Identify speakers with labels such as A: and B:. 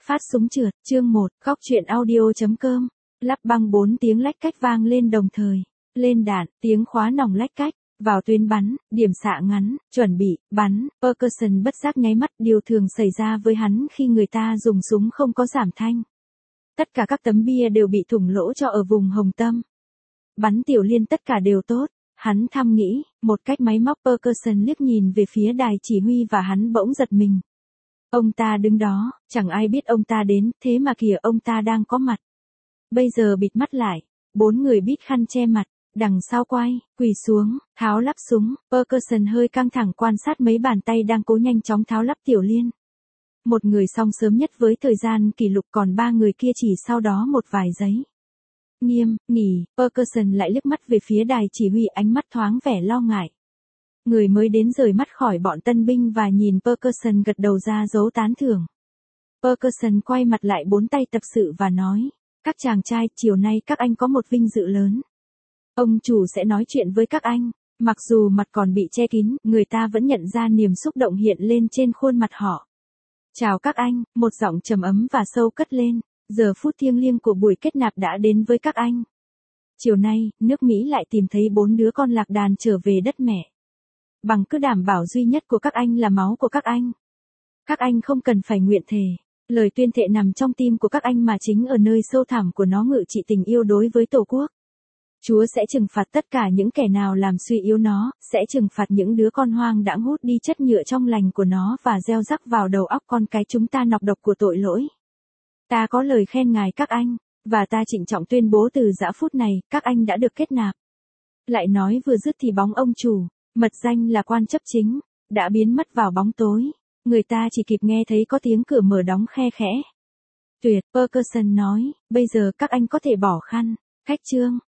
A: Phát súng trượt, chương 1, góc truyện audio.com. Lắp băng 4 tiếng lách cách vang lên đồng thời. Lên đạn, tiếng khóa nòng lách cách. Vào tuyến bắn, điểm xạ ngắn, chuẩn bị, bắn. Percussion bất giác nháy mắt, điều thường xảy ra với hắn khi người ta dùng súng không có giảm thanh. Tất cả các tấm bia đều bị thủng lỗ cho ở vùng hồng tâm. Bắn Tiểu Liên tất cả đều tốt. Hắn thầm nghĩ, một cách máy móc. Percussion liếc nhìn về phía đài chỉ huy và hắn bỗng giật mình. Ông ta đứng đó, chẳng ai biết ông ta đến, thế mà kìa ông ta đang có mặt. Bây giờ bịt mắt lại, 4 người bít khăn che mặt, đằng sau quay, quỳ xuống, tháo lắp súng. Percussion hơi căng thẳng quan sát mấy bàn tay đang cố nhanh chóng tháo lắp Tiểu Liên. Một người xong sớm nhất với thời gian kỷ lục, còn 3 người kia chỉ sau đó một vài giây. Nghiêm, nghỉ. Percussion lại liếc mắt về phía đài chỉ huy, ánh mắt thoáng vẻ lo ngại. Người mới đến rời mắt khỏi bọn tân binh và nhìn Percussion gật đầu ra dấu tán thưởng. Percussion quay mặt lại 4 tay tập sự và nói, các chàng trai, chiều nay các anh có một vinh dự lớn. Ông chủ sẽ nói chuyện với các anh. Mặc dù mặt còn bị che kín, người ta vẫn nhận ra niềm xúc động hiện lên trên khuôn mặt họ. Chào các anh, một giọng trầm ấm và sâu cất lên. Giờ phút thiêng liêng của buổi kết nạp đã đến với các anh. Chiều nay, nước Mỹ lại tìm thấy 4 đứa con lạc đàn trở về đất mẹ. Bằng cứ đảm bảo duy nhất của các anh là máu của các anh. Các anh không cần phải nguyện thề. Lời tuyên thệ nằm trong tim của các anh mà chính ở nơi sâu thẳm của nó ngự trị tình yêu đối với Tổ quốc. Chúa sẽ trừng phạt tất cả những kẻ nào làm suy yếu nó, sẽ trừng phạt những đứa con hoang đãng hút đi chất nhựa trong lành của nó và gieo rắc vào đầu óc con cái chúng ta nọc độc của tội lỗi. Ta có lời khen ngài các anh, và ta trịnh trọng tuyên bố từ giã phút này, các anh đã được kết nạp. Lại nói vừa dứt thì bóng ông chủ, mật danh là quan chấp chính, đã biến mất vào bóng tối. Người ta chỉ kịp nghe thấy có tiếng cửa mở đóng khe khẽ. Tuyệt, Percussion nói, bây giờ các anh có thể bỏ khăn. Khách trương,